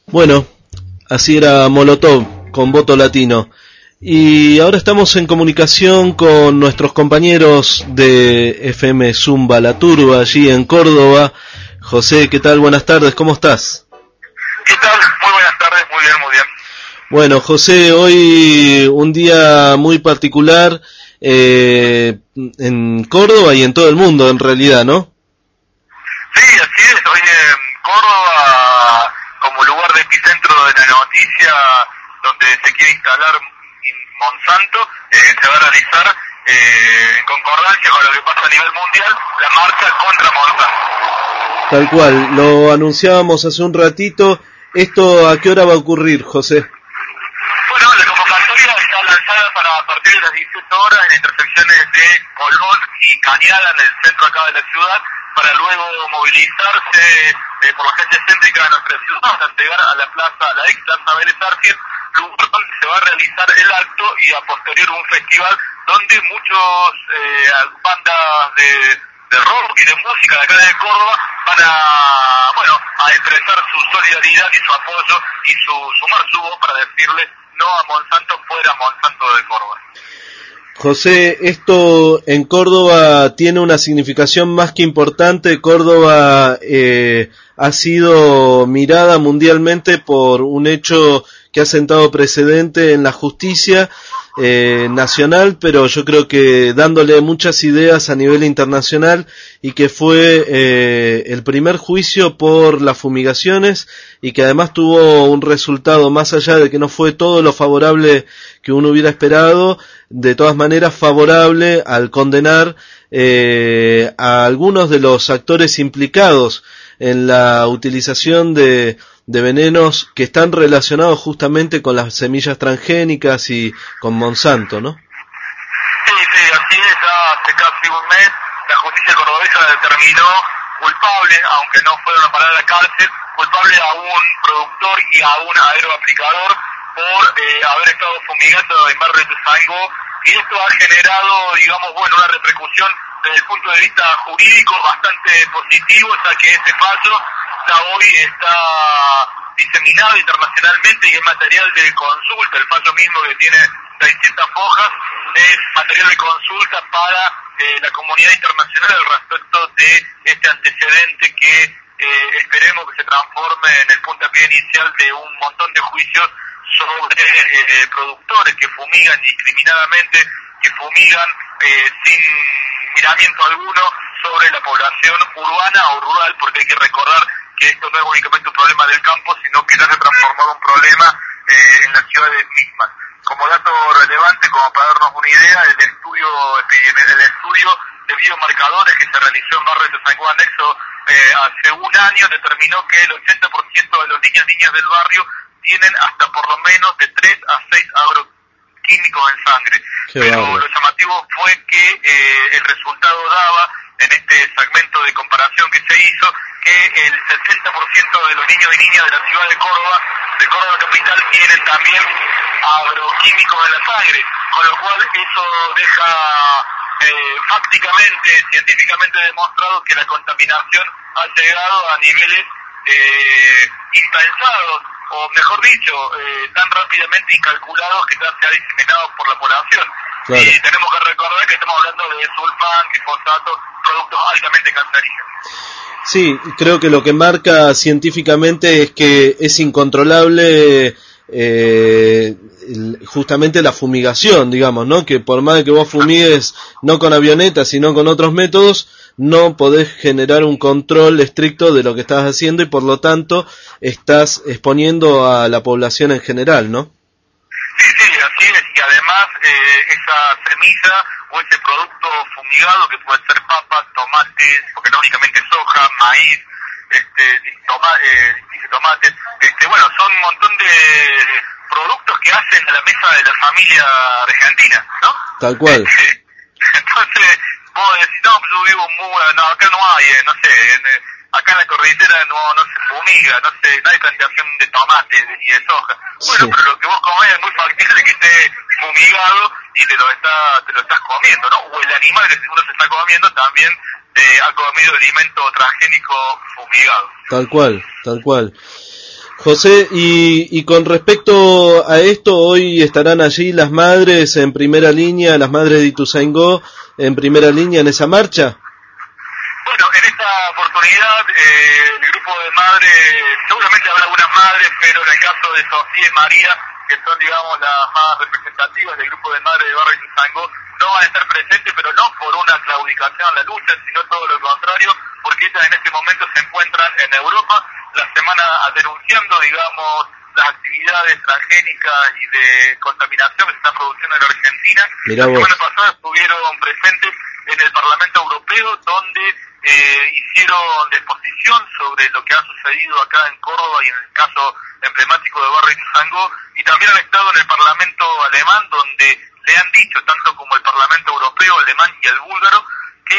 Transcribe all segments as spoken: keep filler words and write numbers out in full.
Bueno, así era Molotov con Voto Latino. Y ahora estamos en comunicación con nuestros compañeros de F M Zumba La Turba, allí en Córdoba. José, ¿qué tal? Buenas tardes, ¿cómo estás? ¿Qué tal? Muy buenas tardes, muy bien, muy bien. Bueno, José, hoy un día muy particular eh, en Córdoba y en todo el mundo, en realidad, ¿no? Sí, así es. Hoy en Córdoba, como lugar de epicentro de la noticia, donde se quiere instalar Monsanto, eh, se va a realizar, eh, en concordancia con lo que pasa a nivel mundial, la marcha contra Monsanto. Tal cual, lo anunciábamos hace un ratito. ¿Esto a qué hora va a ocurrir, José? Bueno, la convocatoria está lanzada para a partir de las dieciocho horas en intersecciones de Colón y Cañada, en el centro acá de la ciudad, para luego movilizarse eh, por la calle céntrica de nuestra ciudad hasta llegar a la plaza, la ex plaza Vélez Arfiel, lugar donde se va a realizar el acto y a posterior un festival donde muchos eh, bandas de, de rock y de música de acá de Córdoba van a, bueno, a expresar su solidaridad y su apoyo y su sumar su voz para decirle no a Monsanto, fuera Monsanto de Córdoba. José, esto en Córdoba tiene una significación más que importante. Córdoba eh, ha sido mirada mundialmente por un hecho que ha sentado precedente en la justicia eh, nacional, pero yo creo que dándole muchas ideas a nivel internacional, y que fue eh, el primer juicio por las fumigaciones y que además tuvo un resultado, más allá de que no fue todo lo favorable que uno hubiera esperado, de todas maneras favorable al condenar eh, a algunos de los actores implicados en la utilización de, de venenos que están relacionados justamente con las semillas transgénicas y con Monsanto, ¿no? Sí, sí, así es. Hace casi un mes la justicia cordobesa determinó culpable, aunque no fueron a parar a la cárcel, culpable a un productor y a un aeroaplicador por eh, haber estado fumigando en barrio de Ituzaingó, y esto ha generado, digamos, bueno, una repercusión desde el punto de vista jurídico bastante positivo, ya que este fallo ya hoy está diseminado internacionalmente y es material de consulta. El fallo mismo, que tiene seiscientas hojas, es material de consulta para eh, la comunidad internacional al respecto de este antecedente que eh, esperemos que se transforme en el puntapié inicial de un montón de juicios sobre eh, productores que fumigan indiscriminadamente, que fumigan eh, sin miramiento alguno sobre la población urbana o rural, porque hay que recordar que esto no es únicamente un problema del campo, sino que ya se ha transformado en un problema eh, en las ciudades mismas. Como dato relevante, como para darnos una idea, el estudio el estudio de biomarcadores que se realizó en barrio de Ituzaingó Anexo eh, hace un año determinó que el ochenta por ciento de los niños y niñas del barrio tienen hasta por lo menos de tres a seis agroquímicos en sangre. Qué Pero barro. lo llamativo fue que eh, el resultado daba, en este segmento de comparación que se hizo, que el sesenta por ciento de los niños y niñas de la ciudad de Córdoba, de Córdoba capital, tienen también agroquímicos en la sangre, con lo cual eso deja eh, fácticamente, científicamente demostrado que la contaminación ha llegado a niveles eh, impensados, o mejor dicho, eh, tan rápidamente incalculados que ya se ha diseminado por la población. Claro. Y tenemos que recordar que estamos hablando de sulfán, glifosato, productos altamente cancerígenos. Sí, creo que lo que marca científicamente es que es incontrolable eh, justamente la fumigación, digamos, ¿no? Que por más que vos fumigues no con avionetas, sino con otros métodos, no podés generar un control estricto de lo que estás haciendo y por lo tanto estás exponiendo a la población en general, ¿no? Sí, sí, así es. Y además eh, esa semilla o ese producto fumigado, que puede ser papas, tomates, porque no únicamente soja, maíz, este, toma, eh, dice tomates, este, bueno, son un montón de productos que hacen a la mesa de la familia argentina, ¿no? Tal cual. Este, entonces, vos decís, no, yo vivo muy, no, acá no hay, eh, no sé, en, eh, acá en la cordillera no, no se fumiga, no sé, no hay plantación de tomates ni de soja. Bueno, Sí. pero lo que vos comés es muy factible que esté fumigado y te lo está, te lo estás comiendo, ¿no? O el animal que uno se está comiendo también eh, ha comido alimento transgénico fumigado. Tal cual, tal cual. José, y, y con respecto a esto, hoy estarán allí las madres en primera línea, las madres de Ituzaingó en primera línea en esa marcha. Bueno, en esta oportunidad eh, el grupo de madres, seguramente habrá algunas madres, pero en el caso de Sofía y María, que son, digamos, las más representativas del grupo de madres de Barrio Ituzaingó, no van a estar presentes, pero no por una claudicación a la lucha, sino todo lo contrario, porque ellas en este momento se encuentran en Europa, la semana denunciando, digamos, las actividades transgénicas y de contaminación que se están produciendo en Argentina. Mirá la vos. semana pasada estuvieron presentes en el Parlamento Europeo, donde eh, hicieron exposición sobre lo que ha sucedido acá en Córdoba y en el caso emblemático de Barrio Ituzaingó, y también han estado en el Parlamento alemán, donde le han dicho, tanto como el Parlamento Europeo, alemán y el búlgaro, que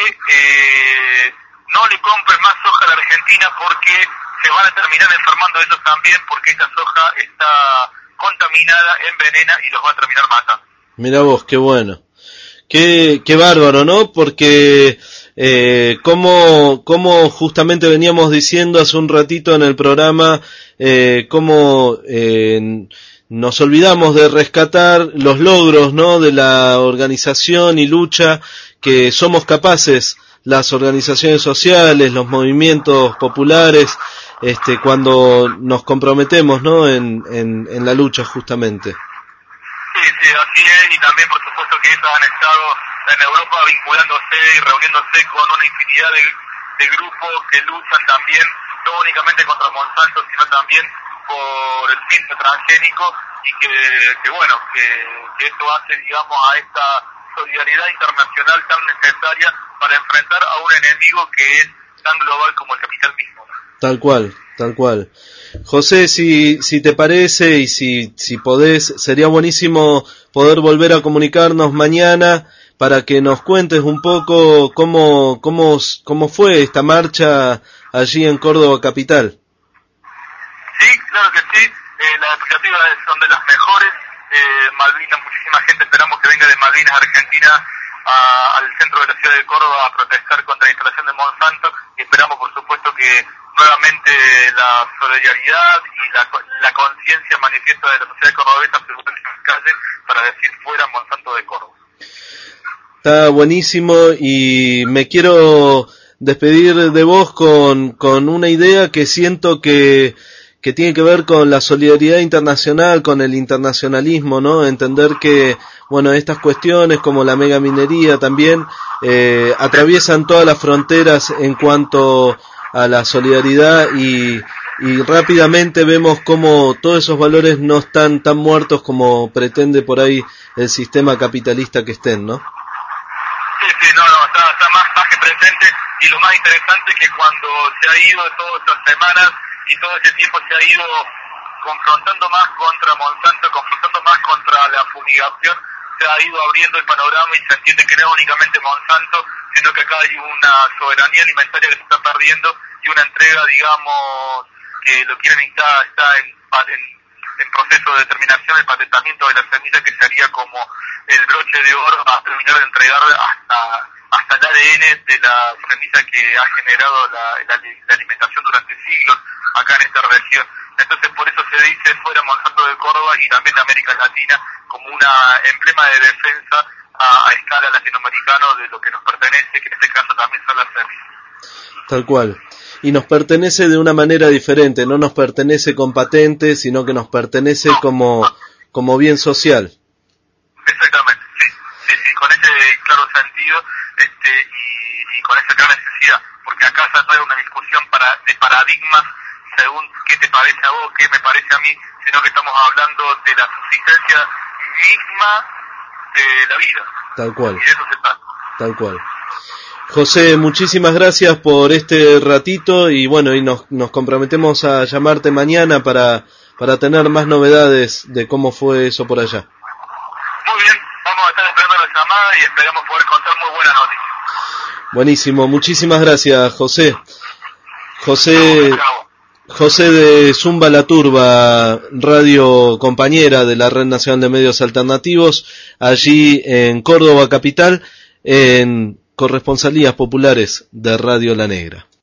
eh, no le compren más soja a la Argentina porque se van a terminar enfermando ellos también, porque esta soja está contaminada, envenena y los va a terminar matando. Mirá vos, qué bueno. Qué, qué bárbaro, ¿no? Porque eh, como, como justamente veníamos diciendo hace un ratito en el programa, eh, como eh, nos olvidamos de rescatar los logros, ¿no? De la organización y lucha que somos capaces, las organizaciones sociales, los movimientos populares, este, cuando nos comprometemos, ¿no? En, en, en la lucha justamente. Sí, sí, así es, y también por supuesto que ellos han estado en Europa vinculándose y reuniéndose con una infinidad de, de grupos que luchan también, no únicamente contra Monsanto, sino también por el fin transgénico, y que, que bueno, que, que esto hace, digamos, a esta solidaridad internacional tan necesaria para enfrentar a un enemigo que es tan global como el capital mismo. Tal cual, tal cual. José, si, si te parece y si, si podés, sería buenísimo poder volver a comunicarnos mañana para que nos cuentes un poco cómo, cómo, cómo fue esta marcha allí en Córdoba capital. Sí, claro que sí, eh, las expectativas son de las mejores. eh, Malvinas, muchísima gente, esperamos que venga de Malvinas, Argentina, a, al centro de la ciudad de Córdoba a protestar contra la instalación de Monsanto, y esperamos por supuesto que nuevamente la solidaridad y la, la conciencia manifiesta de la sociedad cordobesa se vuelva en las calles para decir fuera Monsanto de Córdoba. Está buenísimo y me quiero despedir de vos con, con una idea que siento que, que tiene que ver con la solidaridad internacional, con el internacionalismo, ¿no? Entender que, bueno, estas cuestiones como la megaminería también eh, atraviesan todas las fronteras en cuanto a la solidaridad y, y rápidamente vemos cómo todos esos valores no están tan muertos como pretende por ahí el sistema capitalista que estén, ¿no? Sí, sí, no, no, está, está más, más que presente, y lo más interesante es que cuando se ha ido todas estas semanas y todo ese tiempo se ha ido confrontando más contra Monsanto, confrontando más contra la fumigación, se ha ido abriendo el panorama y se entiende que no es únicamente Monsanto, sino que acá hay una soberanía alimentaria que se está perdiendo y una entrega, digamos, que lo quieren instar, está en, en, en proceso de determinación, el patentamiento de la semilla que sería como el broche de oro a terminar de entregar hasta hasta el A D N de la semilla que ha generado la, la, la alimentación durante siglos acá en esta región. Entonces por eso se dice fuera Monsanto de Córdoba y también de América Latina como una emblema de defensa a, a escala latinoamericana de lo que nos pertenece, que en este caso también son las semillas. Tal cual. Y nos pertenece de una manera diferente, no nos pertenece con patentes, sino que nos pertenece no, como, no. como bien social. Exactamente, sí, sí, sí, con ese claro sentido este, y, y con esa clara necesidad, porque acá se trae una discusión para, de paradigmas según qué te parece a vos, qué me parece a mí, sino que estamos hablando de la subsistencia misma de la vida. Tal cual. Y de eso se trata. Tal cual. José, muchísimas gracias por este ratito y bueno, y nos, nos comprometemos a llamarte mañana para, para tener más novedades de cómo fue eso por allá. Muy bien, vamos a estar esperando la llamada y esperamos poder contar muy buenas noticias. Buenísimo, muchísimas gracias, José. José, José de Zumba La Turba, radio compañera de la Red Nacional de Medios Alternativos, allí en Córdoba capital, en Corresponsalías Populares de Radio La Negra.